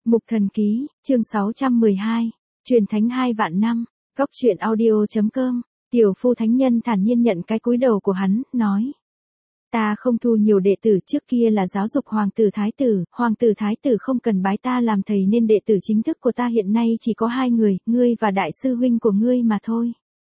Mục Thần Ký, chương 612, truyền thánh 2 vạn năm, góc truyện audio.com, Tiểu Phu Thánh Nhân thản nhiên nhận cái cúi đầu của hắn, nói. Ta không thu nhiều đệ tử, trước kia là giáo dục hoàng tử thái tử không cần bái ta làm thầy nên đệ tử chính thức của ta hiện nay chỉ có 2 người, ngươi và đại sư huynh của ngươi mà thôi.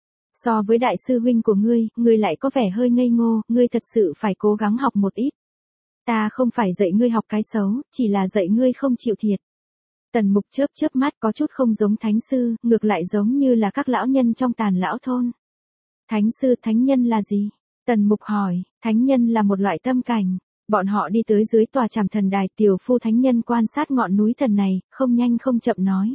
So với đại sư huynh của ngươi lại có vẻ hơi ngây ngô, ngươi thật sự phải cố gắng học một ít. Ta không phải dạy ngươi học cái xấu, chỉ là dạy ngươi không chịu thiệt. Tần Mục chớp mắt có chút không giống thánh sư, ngược lại giống như là các lão nhân trong Tàn lão thôn. Thánh sư, thánh nhân là gì? Tần Mục hỏi, thánh nhân là một loại tâm cảnh. Bọn họ đi tới dưới tòa Trảm Thần Đài, Tiểu Phu Thánh Nhân quan sát ngọn núi thần này, không nhanh không chậm nói.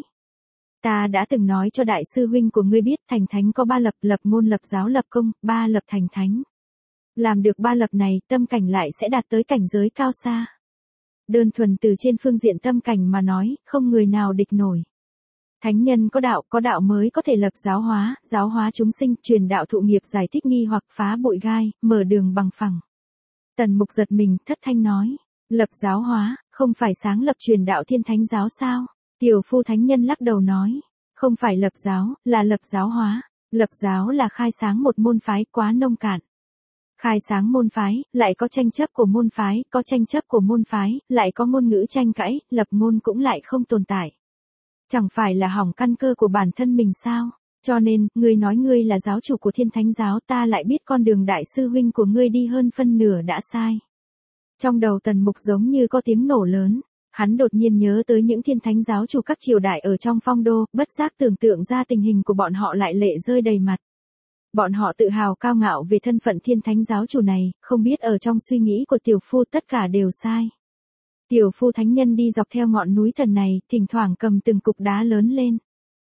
Ta đã từng nói cho đại sư huynh của ngươi biết, thành thánh có 3 lập, lập môn, lập giáo, lập công, 3 lập thành thánh. Làm được 3 lập này, tâm cảnh lại sẽ đạt tới cảnh giới cao xa. Đơn thuần từ trên phương diện tâm cảnh mà nói, không người nào địch nổi. Thánh nhân có đạo mới có thể lập giáo hóa chúng sinh, truyền đạo thụ nghiệp, giải thích nghi hoặc, phá bụi gai, mở đường bằng phẳng. Tần Mục giật mình, thất thanh nói, lập giáo hóa, không phải sáng lập truyền đạo Thiên Thánh giáo sao? Tiểu Phu Thánh Nhân lắc đầu nói, không phải lập giáo, là lập giáo hóa. Lập giáo là khai sáng một môn phái, quá nông cạn. Khai sáng môn phái, lại có tranh chấp của môn phái, có tranh chấp của môn phái, lại có ngôn ngữ tranh cãi, lập môn cũng lại không tồn tại. Chẳng phải là hỏng căn cơ của bản thân mình sao? Cho nên, ngươi nói ngươi là giáo chủ của Thiên Thánh giáo, ta lại biết con đường đại sư huynh của ngươi đi hơn phân nửa đã sai. Trong đầu Tần Mục giống như có tiếng nổ lớn, hắn đột nhiên nhớ tới những Thiên Thánh giáo chủ các triều đại ở trong phong đô, bất giác tưởng tượng ra tình hình của bọn họ lại lệ rơi đầy mặt. Bọn họ tự hào cao ngạo về thân phận Thiên Thánh giáo chủ này, không biết ở trong suy nghĩ của Tiểu Phu tất cả đều sai. Tiểu Phu Thánh Nhân đi dọc theo ngọn núi thần này, thỉnh thoảng cầm từng cục đá lớn lên.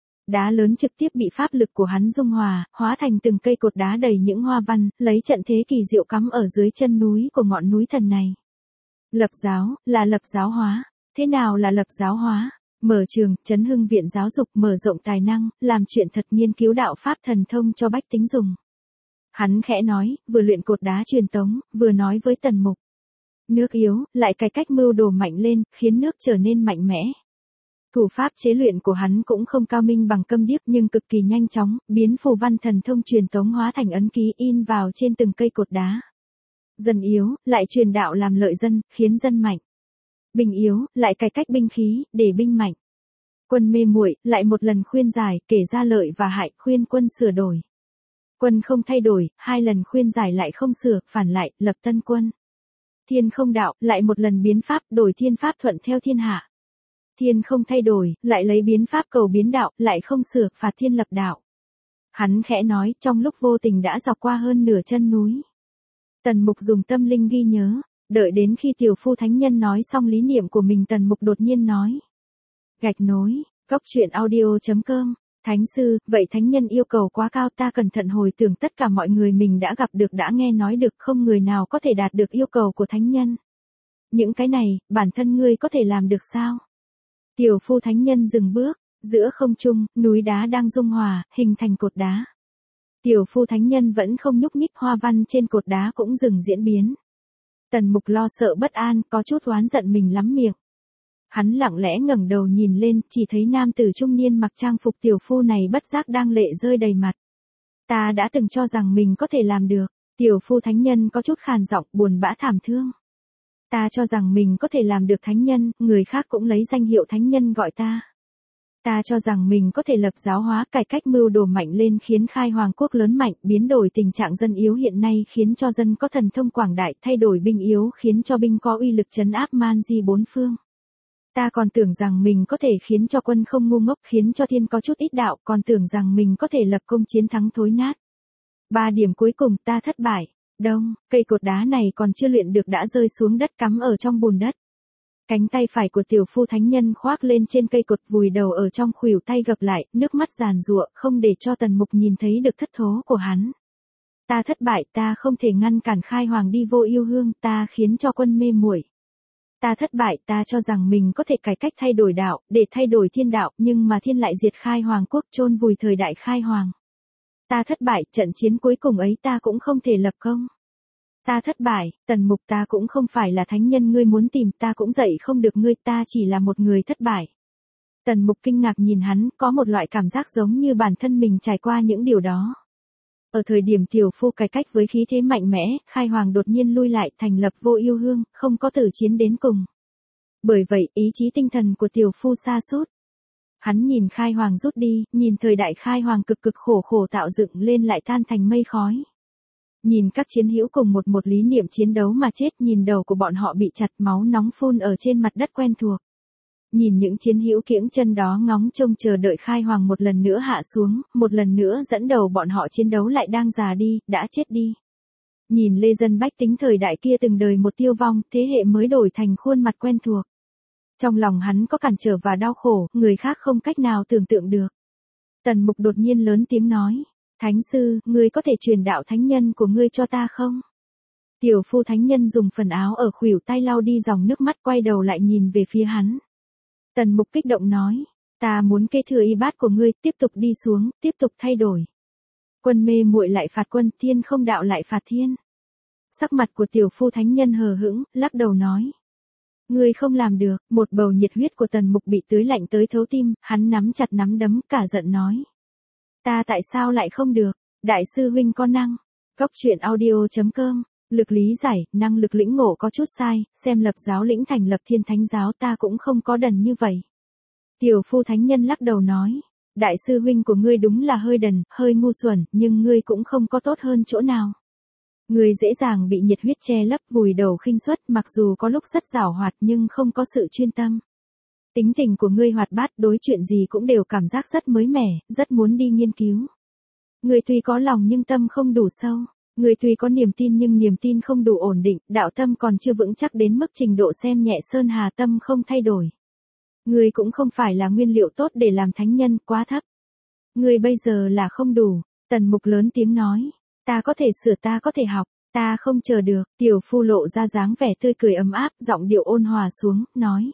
Đá lớn trực tiếp bị pháp lực của hắn dung hòa, hóa thành từng cây cột đá đầy những hoa văn, lấy trận thế kỳ diệu cắm ở dưới chân núi của ngọn núi thần này. Lập giáo, là lập giáo hóa. Thế nào là lập giáo hóa? Mở trường, chấn hưng viện giáo dục, mở rộng tài năng, làm chuyện thật, nghiên cứu đạo pháp thần thông cho bách tính dùng. Hắn khẽ nói, vừa luyện cột đá truyền tống, vừa nói với Tần Mục. Nước yếu, lại cải cách mưu đồ mạnh lên, khiến nước trở nên mạnh mẽ. Thủ pháp chế luyện của hắn cũng không cao minh bằng Câm Điếc nhưng cực kỳ nhanh chóng, biến phù văn thần thông truyền tống hóa thành ấn ký in vào trên từng cây cột đá. Dân yếu, lại truyền đạo làm lợi dân, khiến dân mạnh. Binh yếu, lại cải cách binh khí, để binh mạnh. Quân mê muội, lại một lần khuyên giải, kể ra lợi và hại, khuyên quân sửa đổi. Quân không thay đổi, 2 lần khuyên giải lại không sửa, phản lại, lập tân quân. Thiên không đạo, lại một lần biến pháp, đổi thiên pháp thuận theo thiên hạ. Thiên không thay đổi, lại lấy biến pháp cầu biến đạo, lại không sửa, phạt thiên lập đạo. Hắn khẽ nói, trong lúc vô tình đã dọc qua hơn nửa chân núi. Tần Mục dùng tâm linh ghi nhớ, đợi đến khi Tiểu Phu Thánh Nhân nói xong lý niệm của mình, Tần Mục đột nhiên nói. Gạch nối, góc truyện audio.com, Thánh sư, vậy thánh nhân yêu cầu quá cao, ta cẩn thận hồi tưởng tất cả mọi người mình đã gặp được, đã nghe nói được, không người nào có thể đạt được yêu cầu của thánh nhân. Những cái này, bản thân ngươi có thể làm được sao? Tiểu Phu Thánh Nhân dừng bước, giữa không trung, núi đá đang dung hòa, hình thành cột đá. Tiểu Phu Thánh Nhân vẫn không nhúc nhích, hoa văn trên cột đá cũng dừng diễn biến. Tần Mục lo sợ bất an, có chút oán giận mình lắm miệng. Hắn lặng lẽ ngẩng đầu nhìn lên, chỉ thấy nam tử trung niên mặc trang phục Tiểu Phu này bất giác đang lệ rơi đầy mặt. Ta đã từng cho rằng mình có thể làm được. Tiểu Phu Thánh Nhân có chút khàn giọng, buồn bã thảm thương. Ta cho rằng mình có thể làm được thánh nhân, người khác cũng lấy danh hiệu thánh nhân gọi ta. Ta cho rằng mình có thể lập giáo hóa, cải cách mưu đồ mạnh lên, khiến khai hoàng quốc lớn mạnh, biến đổi tình trạng dân yếu hiện nay, khiến cho dân có thần thông quảng đại, thay đổi binh yếu, khiến cho binh có uy lực trấn áp man di 4 phương. Ta còn tưởng rằng mình có thể khiến cho quân không ngu ngốc, khiến cho thiên có chút ít đạo, còn tưởng rằng mình có thể lập công chiến thắng thối nát. 3 điểm cuối cùng ta thất bại. Đông, cây cột đá này còn chưa luyện được đã rơi xuống đất, cắm ở trong bùn đất. Cánh tay phải của Tiểu Phu Thánh Nhân khoác lên trên cây cột, vùi đầu ở trong khuỷu tay gập lại, nước mắt giàn giụa, không để cho Tần Mục nhìn thấy được thất thố của hắn. Ta thất bại, ta không thể ngăn cản khai hoàng đi vô yêu hương, ta khiến cho quân mê muội. Ta thất bại, ta cho rằng mình có thể cải cách thay đổi đạo, để thay đổi thiên đạo, nhưng mà thiên lại diệt khai hoàng quốc, chôn vùi thời đại khai hoàng. Ta thất bại, trận chiến cuối cùng ấy ta cũng không thể lập công. Ta thất bại, Tần Mục, ta cũng không phải là thánh nhân ngươi muốn tìm, ta cũng dạy không được ngươi, ta chỉ là một người thất bại. Tần Mục kinh ngạc nhìn hắn, có một loại cảm giác giống như bản thân mình trải qua những điều đó. Ở thời điểm tiểu phu cải cách với khí thế mạnh mẽ, Khai Hoàng đột nhiên lui lại thành lập Vô Yêu Hương, không có tử chiến đến cùng. Bởi vậy, ý chí tinh thần của tiểu phu sa sút. Hắn nhìn Khai Hoàng rút đi, nhìn thời đại Khai Hoàng cực cực khổ khổ tạo dựng lên lại tan thành mây khói. Nhìn các chiến hữu cùng một lý niệm chiến đấu mà chết, nhìn đầu của bọn họ bị chặt, máu nóng phun ở trên mặt đất quen thuộc. Nhìn những chiến hữu kiễng chân đó ngóng trông chờ đợi Khai Hoàng một lần nữa hạ xuống, một lần nữa dẫn đầu bọn họ chiến đấu lại đang già đi, đã chết đi. Nhìn lê dân bách tính thời đại kia từng đời một tiêu vong, thế hệ mới đổi thành khuôn mặt quen thuộc. Trong lòng hắn có cản trở và đau khổ, người khác không cách nào tưởng tượng được. Tần Mục đột nhiên lớn tiếng nói, Thánh sư, ngươi có thể truyền đạo thánh nhân của ngươi cho ta không? Tiểu phu thánh nhân dùng phần áo ở khuỷu tay lau đi dòng nước mắt, quay đầu lại nhìn về phía hắn. Tần Mục kích động nói, ta muốn kế thừa y bát của ngươi, tiếp tục đi xuống, tiếp tục thay đổi. Quân mê muội lại phạt quân, thiên không đạo lại phạt thiên. Sắc mặt của tiểu phu thánh nhân hờ hững, lắc đầu nói. Ngươi không làm được, một bầu nhiệt huyết của Tần Mục bị tưới lạnh tới thấu tim, hắn nắm chặt nắm đấm, cả giận nói. Ta tại sao lại không được, đại sư huynh có năng. Góc truyện audio.com, lực lý giải, năng lực lĩnh ngộ có chút sai, xem lập giáo lĩnh thành lập Thiên Thánh giáo ta cũng không có đần như vậy. Tiểu phu thánh nhân lắc đầu nói, đại sư huynh của ngươi đúng là hơi đần, hơi ngu xuẩn, nhưng ngươi cũng không có tốt hơn chỗ nào. Ngươi dễ dàng bị nhiệt huyết che lấp, vùi đầu khinh suất, mặc dù có lúc rất giảo hoạt nhưng không có sự chuyên tâm. Tính tình của ngươi hoạt bát, đối chuyện gì cũng đều cảm giác rất mới mẻ, rất muốn đi nghiên cứu. Ngươi tuy có lòng nhưng tâm không đủ sâu. Ngươi tuy có niềm tin nhưng niềm tin không đủ ổn định, đạo tâm còn chưa vững chắc đến mức trình độ xem nhẹ sơn hà, tâm không thay đổi. Ngươi cũng không phải là nguyên liệu tốt để làm thánh nhân, quá thấp. Ngươi bây giờ là không đủ. Tần Mục lớn tiếng nói, ta có thể sửa, ta có thể học, ta không chờ được. Tiểu phu lộ ra dáng vẻ tươi cười ấm áp, giọng điệu ôn hòa xuống, nói.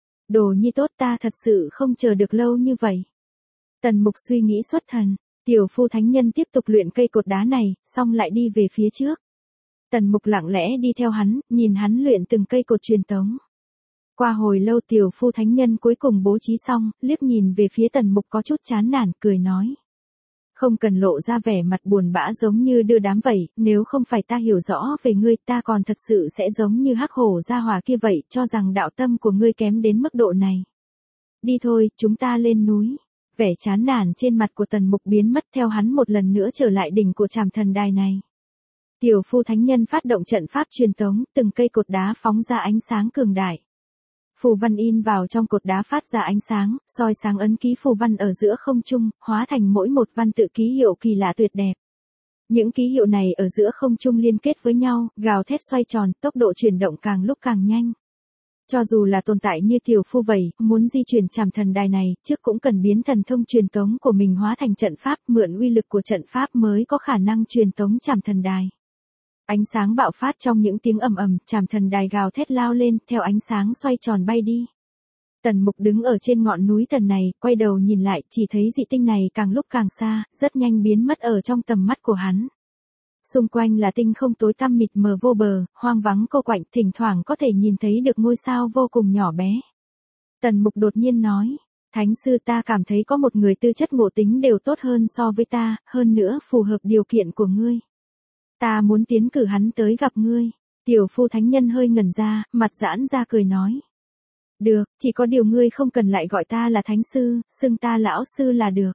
Đồ nhi tốt, ta thật sự không chờ được lâu như vậy. Tần Mục suy nghĩ xuất thần. Tiểu phu thánh nhân tiếp tục luyện cây cột đá này, xong lại đi về phía trước. Tần Mục lặng lẽ đi theo hắn, nhìn hắn luyện từng cây cột truyền tống. Qua hồi lâu tiểu phu thánh nhân cuối cùng bố trí xong, liếc nhìn về phía Tần Mục có chút chán nản, cười nói. Không cần lộ ra vẻ mặt buồn bã giống như đưa đám vậy, nếu không phải ta hiểu rõ về ngươi, ta còn thật sự sẽ giống như hắc hổ gia hỏa kia vậy, cho rằng đạo tâm của ngươi kém đến mức độ này. Đi thôi, chúng ta lên núi. Vẻ chán nản trên mặt của Tần Mục biến mất, theo hắn một lần nữa trở lại đỉnh của Trảm Thần Đài này. Tiểu phu thánh nhân phát động trận pháp truyền tống, từng cây cột đá phóng ra ánh sáng cường đại. Phù văn in vào trong cột đá phát ra ánh sáng, soi sáng ấn ký phù văn ở giữa không trung, hóa thành mỗi một văn tự ký hiệu kỳ lạ tuyệt đẹp. Những ký hiệu này ở giữa không trung liên kết với nhau, gào thét xoay tròn, tốc độ chuyển động càng lúc càng nhanh. Cho dù là tồn tại như tiểu phu vậy, muốn di chuyển Trảm Thần Đài này, trước cũng cần biến thần thông truyền tống của mình hóa thành trận pháp, mượn uy lực của trận pháp mới có khả năng truyền tống Trảm Thần Đài. Ánh sáng bạo phát trong những tiếng ầm ầm, Trảm Thần Đài gào thét lao lên, theo ánh sáng xoay tròn bay đi. Tần Mục đứng ở trên ngọn núi Tần này, quay đầu nhìn lại, chỉ thấy dị tinh này càng lúc càng xa, rất nhanh biến mất ở trong tầm mắt của hắn. Xung quanh là tinh không tối tăm mịt mờ vô bờ, hoang vắng cô quạnh, thỉnh thoảng có thể nhìn thấy được ngôi sao vô cùng nhỏ bé. Tần Mục đột nhiên nói, Thánh sư, ta cảm thấy có một người tư chất ngộ tính đều tốt hơn so với ta, hơn nữa phù hợp điều kiện của ngươi. Ta muốn tiến cử hắn tới gặp ngươi. Tiểu phu thánh nhân hơi ngẩn ra, mặt giãn ra cười nói. Được, chỉ có điều ngươi không cần lại gọi ta là thánh sư, xưng ta lão sư là được.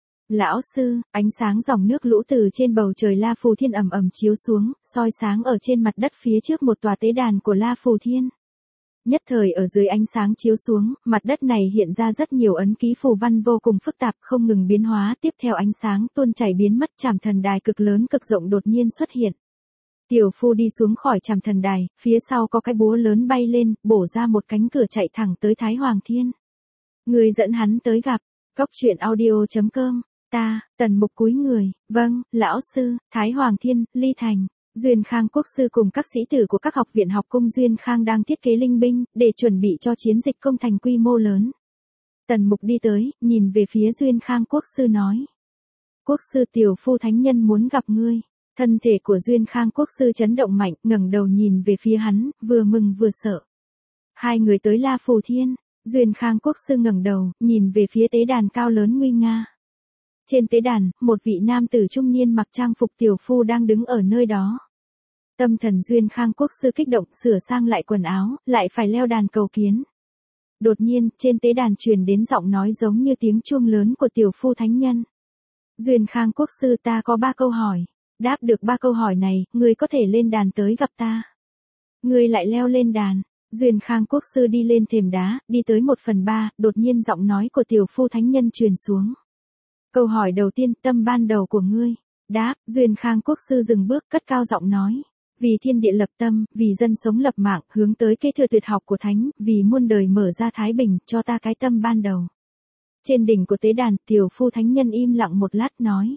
Lão sư, ánh sáng dòng nước lũ từ trên bầu trời La Phù Thiên ầm ầm chiếu xuống, soi sáng ở trên mặt đất phía trước một tòa tế đàn của La Phù Thiên. Nhất thời ở dưới ánh sáng chiếu xuống, mặt đất này hiện ra rất nhiều ấn ký phù văn vô cùng phức tạp, không ngừng biến hóa, tiếp theo ánh sáng tuôn chảy biến mất. Trảm Thần Đài cực lớn cực rộng đột nhiên xuất hiện. Tiểu phu đi xuống khỏi Trảm Thần Đài, phía sau có cái búa lớn bay lên, bổ ra một cánh cửa chạy thẳng tới Thái Hoàng Thiên. Người dẫn hắn tới gặp. Góc truyện audio.com. Ta, Tần Mục cúi người, vâng, lão sư. Thái Hoàng Thiên, Ly Thành. Duyên Khang quốc sư cùng các sĩ tử của các học viện học cung Duyên Khang đang thiết kế linh binh, để chuẩn bị cho chiến dịch công thành quy mô lớn. Tần Mục đi tới, nhìn về phía Duyên Khang quốc sư nói. Quốc sư, tiểu phu thánh nhân muốn gặp ngươi. Thân thể của Duyên Khang quốc sư chấn động mạnh, ngẩng đầu nhìn về phía hắn, vừa mừng vừa sợ. Hai người tới La Phù Thiên. Duyên Khang Quốc sư ngẩng đầu, nhìn về phía tế đàn cao lớn nguy nga. Trên tế đàn, một vị nam tử trung niên mặc trang phục tiểu phu đang đứng ở nơi đó. Tâm thần Duyên Khang Quốc sư kích động, sửa sang lại quần áo, lại phải leo đàn cầu kiến. Đột nhiên, trên tế đàn truyền đến giọng nói giống như tiếng chuông lớn của tiểu phu thánh nhân. Duyên Khang Quốc sư, ta có 3 câu hỏi. Đáp được 3 câu hỏi này, ngươi có thể lên đàn tới gặp ta. Ngươi lại leo lên đàn. Duyên Khang Quốc sư đi lên thềm đá, đi tới 1/3, đột nhiên giọng nói của tiểu phu thánh nhân truyền xuống. Câu hỏi đầu tiên, tâm ban đầu của ngươi. Đáp, Duyên Khang Quốc sư dừng bước, cất cao giọng nói. Vì thiên địa lập tâm, vì dân sống lập mạng, hướng tới kế thừa tuyệt học của thánh, vì muôn đời mở ra thái bình, cho ta cái tâm ban đầu. Trên đỉnh của tế đàn, tiểu phu thánh nhân im lặng một lát nói.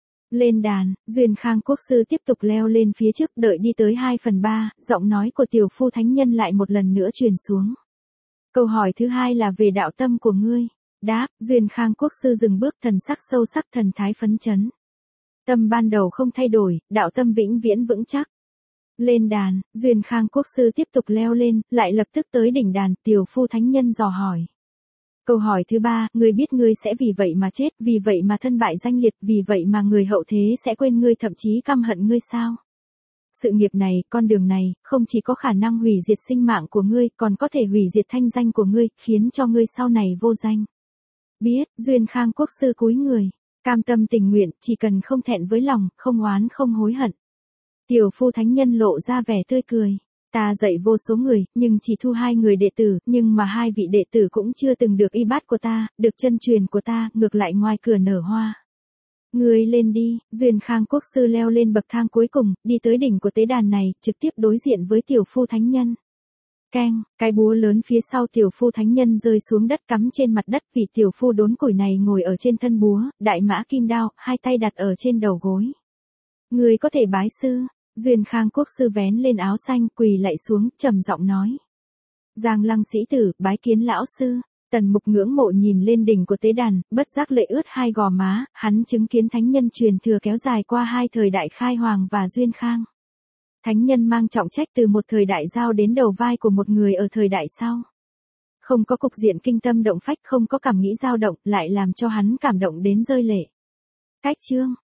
Lên đàn, Duyên Khang Quốc sư tiếp tục leo lên phía trước, đợi đi tới 2/3, giọng nói của tiểu phu thánh nhân lại một lần nữa truyền xuống. Câu hỏi thứ hai là về đạo tâm của ngươi. Đáp, Duyên Khang Quốc sư dừng bước, thần sắc sâu sắc, thần thái phấn chấn. Tâm ban đầu không thay đổi, đạo tâm vĩnh viễn vững chắc. Lên đàn, Duyên Khang Quốc sư tiếp tục leo lên, lại lập tức tới đỉnh đàn, tiểu phu thánh nhân dò hỏi. Câu hỏi thứ 3, ngươi biết ngươi sẽ vì vậy mà chết, vì vậy mà thân bại danh liệt, vì vậy mà người hậu thế sẽ quên ngươi, thậm chí căm hận ngươi sao? Sự nghiệp này, con đường này, không chỉ có khả năng hủy diệt sinh mạng của ngươi, còn có thể hủy diệt thanh danh của ngươi, khiến cho ngươi sau này vô danh. Biết, Duyên Khang Quốc sư cúi người, cam tâm tình nguyện, chỉ cần không thẹn với lòng, không oán không hối hận. Tiểu phu thánh nhân lộ ra vẻ tươi cười. Ta dạy vô số người, nhưng chỉ thu 2 người đệ tử, nhưng mà 2 vị đệ tử cũng chưa từng được y bát của ta, được chân truyền của ta, ngược lại ngoài cửa nở hoa. Ngươi lên đi, Duyên Khang Quốc sư leo lên bậc thang cuối cùng, đi tới đỉnh của tế đàn này, trực tiếp đối diện với tiểu phu thánh nhân. Keng, cái búa lớn phía sau tiểu phu thánh nhân rơi xuống đất, cắm trên mặt đất, vị tiểu phu đốn củi này ngồi ở trên thân búa, đại mã kim đao, 2 tay đặt ở trên đầu gối. Ngươi có thể bái sư. Duyên Khang Quốc sư vén lên áo xanh, quỳ lạy xuống, trầm giọng nói. Giang Lăng sĩ tử, bái kiến lão sư. Tần Mục ngưỡng mộ nhìn lên đỉnh của tế đàn, bất giác lệ ướt 2 gò má, hắn chứng kiến thánh nhân truyền thừa kéo dài qua 2 thời đại Khai Hoàng và Duyên Khang. Thánh nhân mang trọng trách từ một thời đại giao đến đầu vai của một người ở thời đại sau. Không có cục diện kinh tâm động phách, không có cảm nghĩ dao động, lại làm cho hắn cảm động đến rơi lệ. Cách chương